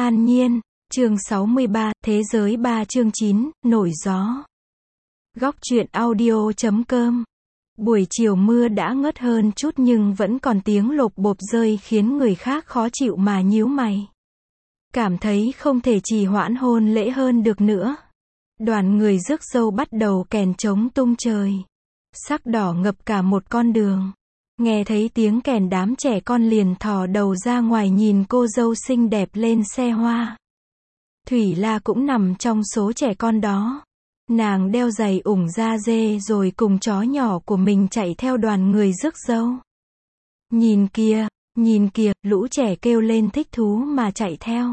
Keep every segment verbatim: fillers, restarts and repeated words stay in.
An Nhiên, chương sáu mươi ba, Thế giới ba chương chín, Nổi gió. Góc truyện audio chấm com. Buổi chiều mưa đã ngớt hơn chút nhưng vẫn còn tiếng lộp bộp rơi khiến người khác khó chịu mà nhíu mày. Cảm thấy không thể trì hoãn hôn lễ hơn được nữa. Đoàn người rước dâu bắt đầu kèn trống tung trời. Sắc đỏ ngập cả một con đường. Nghe thấy tiếng kèn đám trẻ con liền thò đầu ra ngoài nhìn cô dâu xinh đẹp lên xe hoa. Thủy La cũng nằm trong số trẻ con đó. Nàng đeo giày ủng da dê rồi cùng chó nhỏ của mình chạy theo đoàn người rước dâu. Nhìn kìa, nhìn kìa, lũ trẻ kêu lên thích thú mà chạy theo.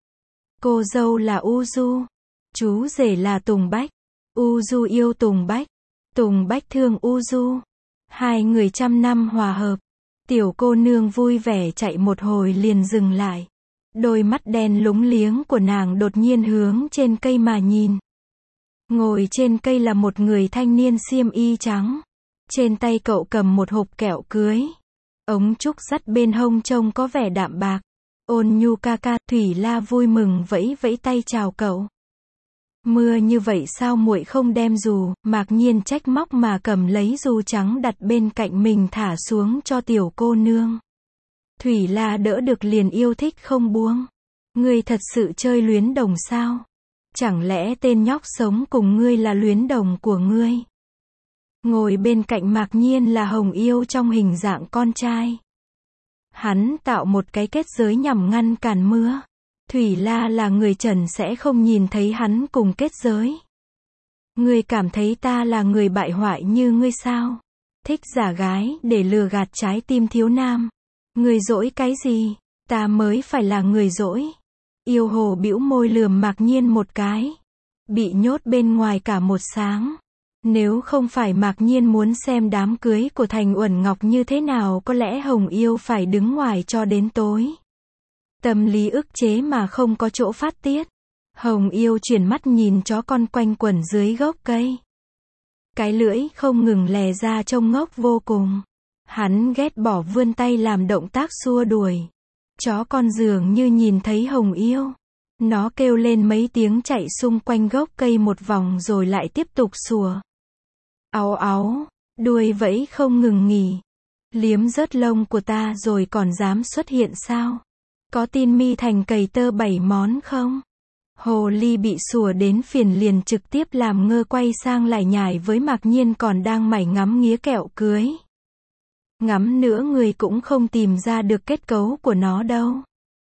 Cô dâu là U Du. Chú rể là Tùng Bách. U Du yêu Tùng Bách. Tùng Bách thương U Du. Hai người trăm năm hòa hợp. Tiểu cô nương vui vẻ chạy một hồi liền dừng lại. Đôi mắt đen lúng liếng của nàng đột nhiên hướng trên cây mà nhìn. Ngồi trên cây là một người thanh niên xiêm y trắng. Trên tay cậu cầm một hộp kẹo cưới. Ống trúc dắt bên hông trông có vẻ đạm bạc. Ôn nhu ca ca, Thủy La vui mừng vẫy vẫy tay chào cậu. Mưa như vậy sao muội không đem dù, Mạc Nhiên trách móc mà cầm lấy dù trắng đặt bên cạnh mình thả xuống cho tiểu cô nương. Thủy La đỡ được liền yêu thích không buông. Ngươi thật sự chơi luyến đồng sao? Chẳng lẽ tên nhóc sống cùng ngươi là luyến đồng của ngươi? Ngồi bên cạnh Mạc Nhiên là Hồng Yêu trong hình dạng con trai. Hắn tạo một cái kết giới nhằm ngăn cản mưa. Thủy La là người trần sẽ không nhìn thấy hắn cùng kết giới. Ngươi cảm thấy ta là người bại hoại như ngươi sao? Thích giả gái để lừa gạt trái tim thiếu nam. Ngươi dỗi cái gì? Ta mới phải là người dỗi. Yêu hồ bĩu môi lườm Mạc Nhiên một cái. Bị nhốt bên ngoài cả một sáng. Nếu không phải Mạc Nhiên muốn xem đám cưới của Thành Uẩn Ngọc như thế nào có lẽ Hồng Yêu phải đứng ngoài cho đến tối. Tâm lý ức chế mà không có chỗ phát tiết. Hồng Yêu chuyển mắt nhìn chó con quanh quẩn dưới gốc cây. Cái lưỡi không ngừng lè ra trông ngốc vô cùng. Hắn ghét bỏ vươn tay làm động tác xua đuổi. Chó con dường như nhìn thấy Hồng Yêu. Nó kêu lên mấy tiếng chạy xung quanh gốc cây một vòng rồi lại tiếp tục sủa. Áu áu, đuôi vẫy không ngừng nghỉ. Liếm rớt lông của ta rồi còn dám xuất hiện sao? Có tin mi thành cầy tơ bảy món không? Hồ ly bị sủa đến phiền liền trực tiếp làm ngơ quay sang lại nhải với Mạc Nhiên còn đang mải ngắm nghía kẹo cưới. Ngắm nữa người cũng không tìm ra được kết cấu của nó đâu.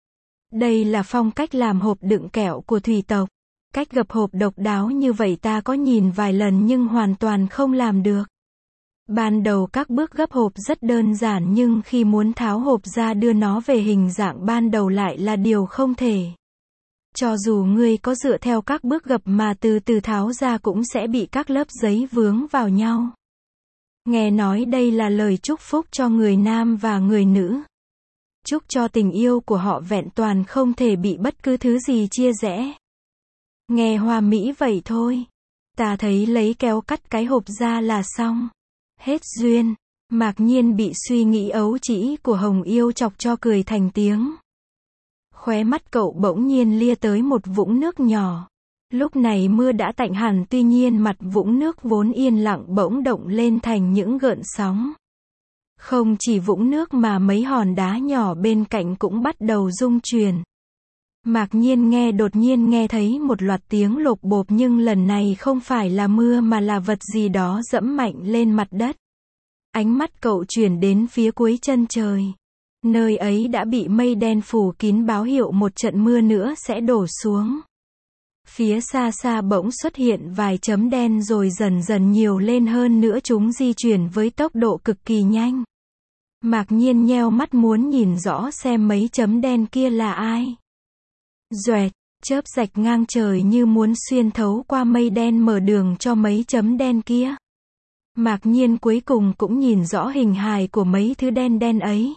Đây là phong cách làm hộp đựng kẹo của thủy tộc. Cách gập hộp độc đáo như vậy ta có nhìn vài lần nhưng hoàn toàn không làm được. Ban đầu các bước gấp hộp rất đơn giản nhưng khi muốn tháo hộp ra đưa nó về hình dạng ban đầu lại là điều không thể. Cho dù ngươi có dựa theo các bước gập mà từ từ tháo ra cũng sẽ bị các lớp giấy vướng vào nhau. Nghe nói đây là lời chúc phúc cho người nam và người nữ. Chúc cho tình yêu của họ vẹn toàn không thể bị bất cứ thứ gì chia rẽ. Nghe hoa mỹ vậy thôi. Ta thấy lấy kéo cắt cái hộp ra là xong. Hết duyên. Mạc Nhiên bị suy nghĩ ấu trĩ của Hồng Yêu chọc cho cười thành tiếng. Khóe mắt cậu bỗng nhiên lia tới một vũng nước nhỏ. Lúc này mưa đã tạnh hẳn tuy nhiên mặt vũng nước vốn yên lặng bỗng động lên thành những gợn sóng. Không chỉ vũng nước mà mấy hòn đá nhỏ bên cạnh cũng bắt đầu rung chuyển. Mạc Nhiên nghe đột nhiên nghe thấy một loạt tiếng lộp bộp nhưng lần này không phải là mưa mà là vật gì đó dẫm mạnh lên mặt đất. Ánh mắt cậu chuyển đến phía cuối chân trời. Nơi ấy đã bị mây đen phủ kín báo hiệu một trận mưa nữa sẽ đổ xuống. Phía xa xa bỗng xuất hiện vài chấm đen rồi dần dần nhiều lên hơn nữa chúng di chuyển với tốc độ cực kỳ nhanh. Mạc Nhiên nheo mắt muốn nhìn rõ xem mấy chấm đen kia là ai. Doẹt, chớp rạch ngang trời như muốn xuyên thấu qua mây đen mở đường cho mấy chấm đen kia. Mạc Nhiên cuối cùng cũng nhìn rõ hình hài của mấy thứ đen đen ấy.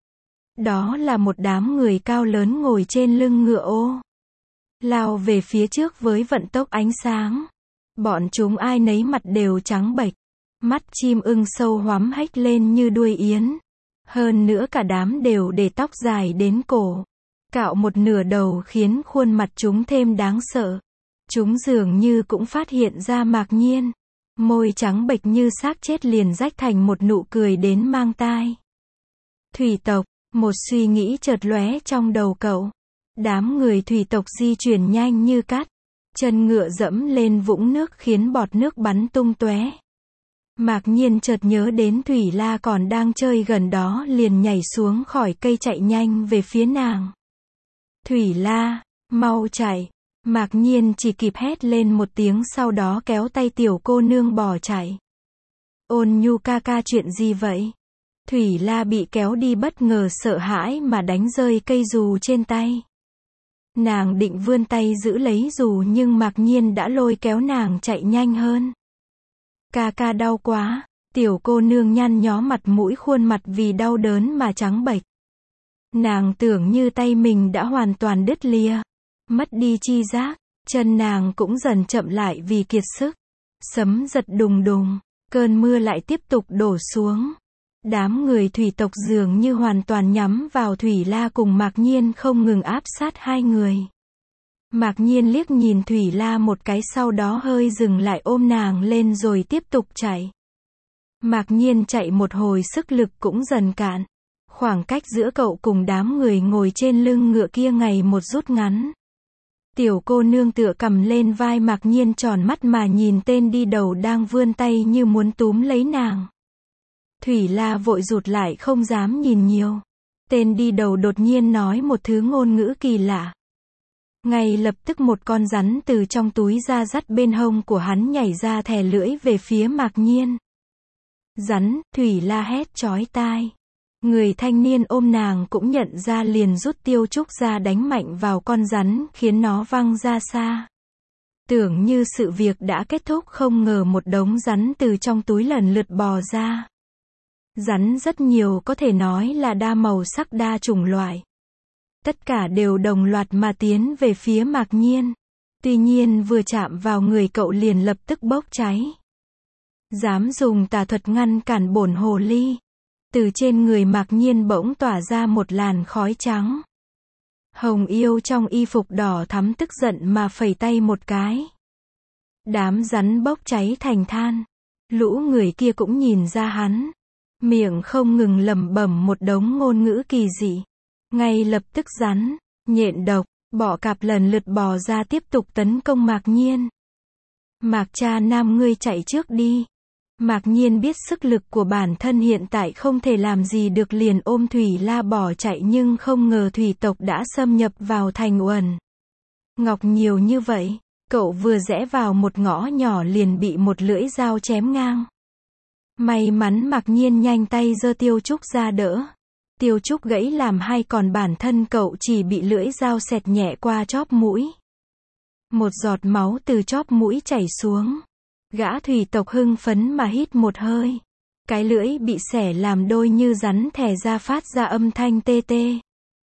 Đó là một đám người cao lớn ngồi trên lưng ngựa ô. Lao về phía trước với vận tốc ánh sáng. Bọn chúng ai nấy mặt đều trắng bệch. Mắt chim ưng sâu hoắm hếch lên như đuôi yến. Hơn nữa cả đám đều để tóc dài đến cổ. Cạo một nửa đầu khiến khuôn mặt chúng thêm đáng sợ. Chúng dường như cũng phát hiện ra Mạc Nhiên. Môi trắng bệch như xác chết liền rách thành một nụ cười đến mang tai. Thủy tộc, một suy nghĩ chợt lóe trong đầu cậu. Đám người thủy tộc di chuyển nhanh như cát. Chân ngựa dẫm lên vũng nước khiến bọt nước bắn tung tóe. Mạc Nhiên chợt nhớ đến Thủy La còn đang chơi gần đó liền nhảy xuống khỏi cây chạy nhanh về phía nàng. Thủy La, mau chạy. Mạc Nhiên chỉ kịp hét lên một tiếng sau đó kéo tay tiểu cô nương bỏ chạy. Ôn Nhu ca ca chuyện gì vậy? Thủy La bị kéo đi bất ngờ sợ hãi mà đánh rơi cây dù trên tay. Nàng định vươn tay giữ lấy dù nhưng Mạc Nhiên đã lôi kéo nàng chạy nhanh hơn. Ca ca đau quá, tiểu cô nương nhăn nhó mặt mũi khuôn mặt vì đau đớn mà trắng bệch. Nàng tưởng như tay mình đã hoàn toàn đứt lìa, mất đi chi giác, chân nàng cũng dần chậm lại vì kiệt sức. Sấm giật đùng đùng, cơn mưa lại tiếp tục đổ xuống. Đám người thủy tộc dường như hoàn toàn nhắm vào Thủy La cùng Mạc Nhiên không ngừng áp sát hai người. Mạc Nhiên liếc nhìn Thủy La một cái sau đó hơi dừng lại ôm nàng lên rồi tiếp tục chạy. Mạc Nhiên chạy một hồi sức lực cũng dần cạn. Khoảng cách giữa cậu cùng đám người ngồi trên lưng ngựa kia ngày một rút ngắn. Tiểu cô nương tựa cầm lên vai Mạc Nhiên tròn mắt mà nhìn tên đi đầu đang vươn tay như muốn túm lấy nàng. Thủy La vội rụt lại không dám nhìn nhiều. Tên đi đầu đột nhiên nói một thứ ngôn ngữ kỳ lạ. Ngay lập tức một con rắn từ trong túi ra dắt bên hông của hắn nhảy ra thè lưỡi về phía Mạc Nhiên. Rắn, Thủy La hét chói tai. Người thanh niên ôm nàng cũng nhận ra liền rút tiêu trúc ra đánh mạnh vào con rắn khiến nó văng ra xa. Tưởng như sự việc đã kết thúc không ngờ một đống rắn từ trong túi lần lượt bò ra. Rắn rất nhiều có thể nói là đa màu sắc đa chủng loại. Tất cả đều đồng loạt mà tiến về phía Mạc Nhiên. Tuy nhiên vừa chạm vào người cậu liền lập tức bốc cháy. Dám dùng tà thuật ngăn cản bổn hồ ly. Từ trên người Mạc Nhiên bỗng tỏa ra một làn khói trắng. Hồng Yêu trong y phục đỏ thắm tức giận mà phẩy tay một cái. Đám rắn bốc cháy thành than. Lũ người kia cũng nhìn ra hắn. Miệng không ngừng lẩm bẩm một đống ngôn ngữ kỳ dị. Ngay lập tức rắn, nhện độc, bọ cạp lần lượt bò ra tiếp tục tấn công Mạc Nhiên. Mạc cha nam ngươi chạy trước đi. Mạc Nhiên biết sức lực của bản thân hiện tại không thể làm gì được liền ôm Thủy La bỏ chạy nhưng không ngờ thủy tộc đã xâm nhập vào thành Uẩn. Ngọc nhiều như vậy, cậu vừa rẽ vào một ngõ nhỏ liền bị một lưỡi dao chém ngang. May mắn Mạc Nhiên nhanh tay giơ tiêu trúc ra đỡ. Tiêu trúc gãy làm hai còn bản thân cậu chỉ bị lưỡi dao xẹt nhẹ qua chóp mũi. Một giọt máu từ chóp mũi chảy xuống. Gã thủy tộc hưng phấn mà hít một hơi. Cái lưỡi bị xẻ làm đôi như rắn thè ra phát ra âm thanh tê tê.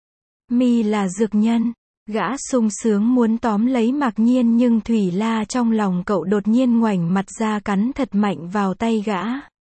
Mi là dược nhân. Gã sung sướng muốn tóm lấy Mạc Nhiên nhưng Thủy La trong lòng cậu đột nhiên ngoảnh mặt ra cắn thật mạnh vào tay gã.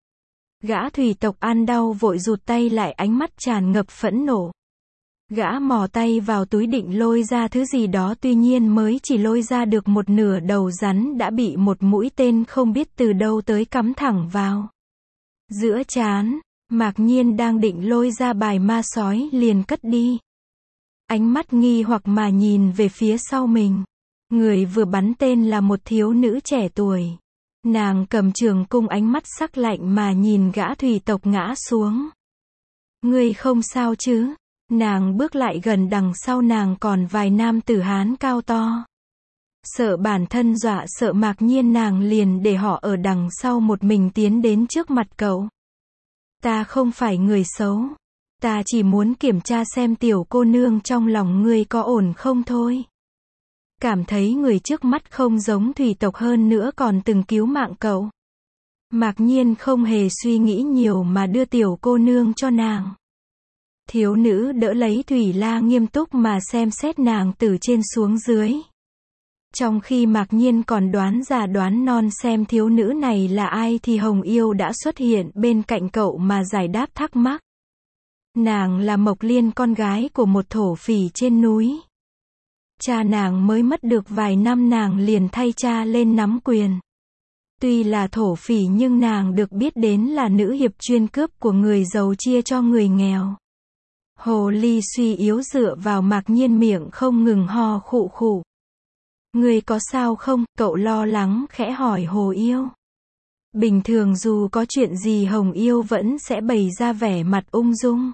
Gã thủy tộc ăn đau vội rụt tay lại ánh mắt tràn ngập phẫn nộ. Gã mò tay vào túi định lôi ra thứ gì đó tuy nhiên mới chỉ lôi ra được một nửa đầu rắn đã bị một mũi tên không biết từ đâu tới cắm thẳng vào. Giữa trán, Mạc Nhiên đang định lôi ra bài ma sói liền cất đi. Ánh mắt nghi hoặc mà nhìn về phía sau mình. Người vừa bắn tên là một thiếu nữ trẻ tuổi. Nàng cầm trường cung ánh mắt sắc lạnh mà nhìn gã thủy tộc ngã xuống. Ngươi không sao chứ? Nàng bước lại gần đằng sau nàng còn vài nam tử Hán cao to. Sợ bản thân dọa sợ Mạc Nhiên nàng liền để họ ở đằng sau một mình tiến đến trước mặt cậu. Ta không phải người xấu. Ta chỉ muốn kiểm tra xem tiểu cô nương trong lòng ngươi có ổn không thôi. Cảm thấy người trước mắt không giống thủy tộc hơn nữa còn từng cứu mạng cậu. Mạc Nhiên không hề suy nghĩ nhiều mà đưa tiểu cô nương cho nàng. Thiếu nữ đỡ lấy Thủy La nghiêm túc mà xem xét nàng từ trên xuống dưới. Trong khi Mạc Nhiên còn đoán già đoán non xem thiếu nữ này là ai thì Hồng Yêu đã xuất hiện bên cạnh cậu mà giải đáp thắc mắc. Nàng là Mộc Liên, con gái của một thổ phỉ trên núi. Cha nàng mới mất được vài năm nàng liền thay cha lên nắm quyền. Tuy là thổ phỉ nhưng nàng được biết đến là nữ hiệp chuyên cướp của người giàu chia cho người nghèo. Hồ ly suy yếu dựa vào Mạc Nhiên miệng không ngừng ho khụ khụ. Người có sao không? Cậu lo lắng khẽ hỏi Hồ Yêu. Bình thường dù có chuyện gì Hồng Yêu vẫn sẽ bày ra vẻ mặt ung dung.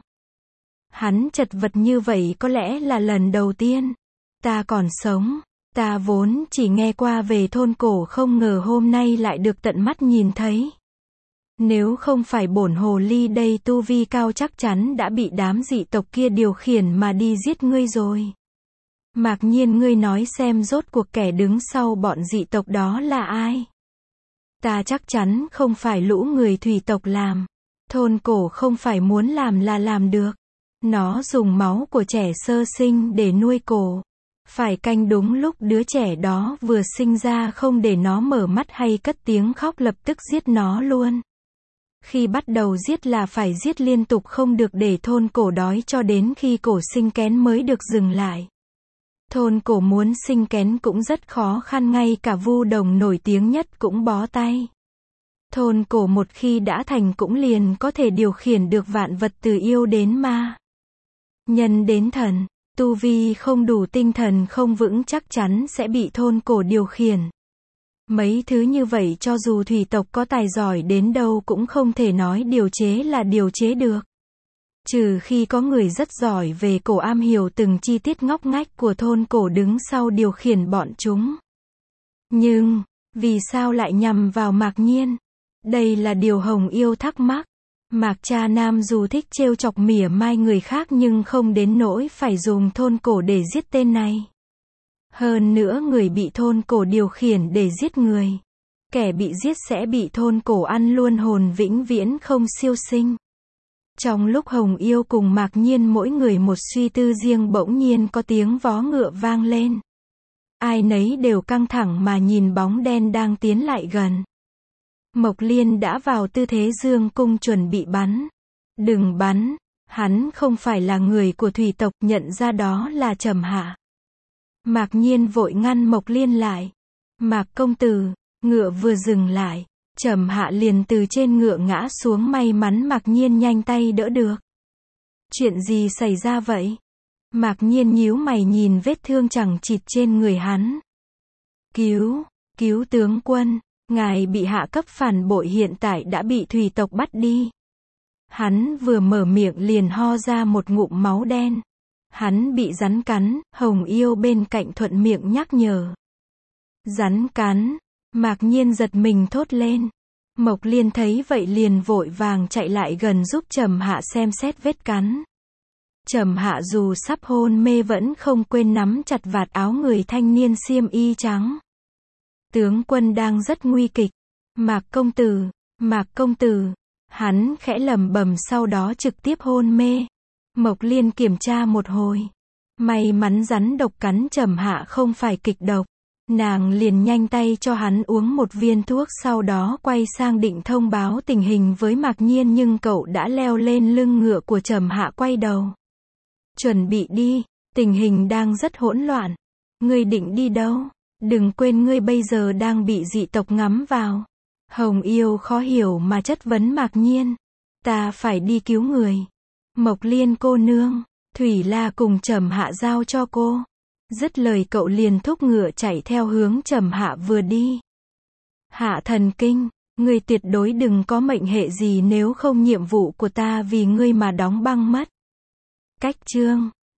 Hắn chật vật như vậy có lẽ là lần đầu tiên. Ta còn sống. Ta vốn chỉ nghe qua về thôn cổ, không ngờ hôm nay lại được tận mắt nhìn thấy. Nếu không phải bổn hồ ly đây tu vi cao chắc chắn đã bị đám dị tộc kia điều khiển mà đi giết ngươi rồi. Mạc Nhiên, ngươi nói xem rốt cuộc kẻ đứng sau bọn dị tộc đó là ai? Ta chắc chắn không phải lũ người thủy tộc làm. Thôn cổ không phải muốn làm là làm được. Nó dùng máu của trẻ sơ sinh để nuôi cổ. Phải canh đúng lúc đứa trẻ đó vừa sinh ra, không để nó mở mắt hay cất tiếng khóc, lập tức giết nó luôn. Khi bắt đầu giết là phải giết liên tục, không được để thôn cổ đói cho đến khi cổ sinh kén mới được dừng lại. Thôn cổ muốn sinh kén cũng rất khó khăn, ngay cả Vu Đồng nổi tiếng nhất cũng bó tay. Thôn cổ một khi đã thành cũng liền có thể điều khiển được vạn vật từ yêu đến ma, nhân đến thần. Tu vi không đủ, tinh thần không vững chắc chắn sẽ bị thôn cổ điều khiển. Mấy thứ như vậy cho dù thủy tộc có tài giỏi đến đâu cũng không thể nói điều chế là điều chế được. Trừ khi có người rất giỏi về cổ, am hiểu từng chi tiết ngóc ngách của thôn cổ đứng sau điều khiển bọn chúng. Nhưng, vì sao lại nhằm vào Mạc Nhiên? Đây là điều Hồng Yêu thắc mắc. Mạc cha nam dù thích trêu chọc mỉa mai người khác nhưng không đến nỗi phải dùng thôn cổ để giết tên này. Hơn nữa người bị thôn cổ điều khiển để giết người. Kẻ bị giết sẽ bị thôn cổ ăn luôn, hồn vĩnh viễn không siêu sinh. Trong lúc Hồng Yêu cùng Mạc Nhiên mỗi người một suy tư riêng, bỗng nhiên có tiếng vó ngựa vang lên. Ai nấy đều căng thẳng mà nhìn bóng đen đang tiến lại gần. Mộc Liên đã vào tư thế dương cung chuẩn bị bắn. Đừng bắn, hắn không phải là người của thủy tộc, nhận ra đó là Trầm Hạ. Mạc Nhiên vội ngăn Mộc Liên lại. Mạc công tử, ngựa vừa dừng lại, Trầm Hạ liền từ trên ngựa ngã xuống, may mắn Mạc Nhiên nhanh tay đỡ được. Chuyện gì xảy ra vậy? Mạc Nhiên nhíu mày nhìn vết thương chẳng chịt trên người hắn. Cứu, cứu tướng quân. Ngài bị hạ cấp phản bội, hiện tại đã bị thủy tộc bắt đi. Hắn vừa mở miệng liền ho ra một ngụm máu đen. Hắn bị rắn cắn, Hồng Yêu bên cạnh thuận miệng nhắc nhở. Rắn cắn, Mạc Nhiên giật mình thốt lên. Mộc Liên thấy vậy liền vội vàng chạy lại gần giúp Trầm Hạ xem xét vết cắn. Trầm Hạ dù sắp hôn mê vẫn không quên nắm chặt vạt áo người thanh niên xiêm y trắng. Tướng quân đang rất nguy kịch. Mạc công tử, Mạc công tử. Hắn khẽ lẩm bẩm sau đó trực tiếp hôn mê. Mộc Liên kiểm tra một hồi. May mắn rắn độc cắn Trầm Hạ không phải kịch độc. Nàng liền nhanh tay cho hắn uống một viên thuốc, sau đó quay sang định thông báo tình hình với Mạc Nhiên, nhưng cậu đã leo lên lưng ngựa của Trầm Hạ quay đầu. Chuẩn bị đi, tình hình đang rất hỗn loạn. Ngươi định đi đâu? Đừng quên ngươi bây giờ đang bị dị tộc ngắm vào. Hồng Yêu khó hiểu mà chất vấn Mạc Nhiên. Ta phải đi cứu người. Mộc Liên cô nương, Thủy La cùng Trầm Hạ giao cho cô. Dứt lời cậu liền thúc ngựa chạy theo hướng Trầm Hạ vừa đi. Hạ thần kinh, ngươi tuyệt đối đừng có mệnh hệ gì, nếu không nhiệm vụ của ta vì ngươi mà đóng băng mất. Cách chương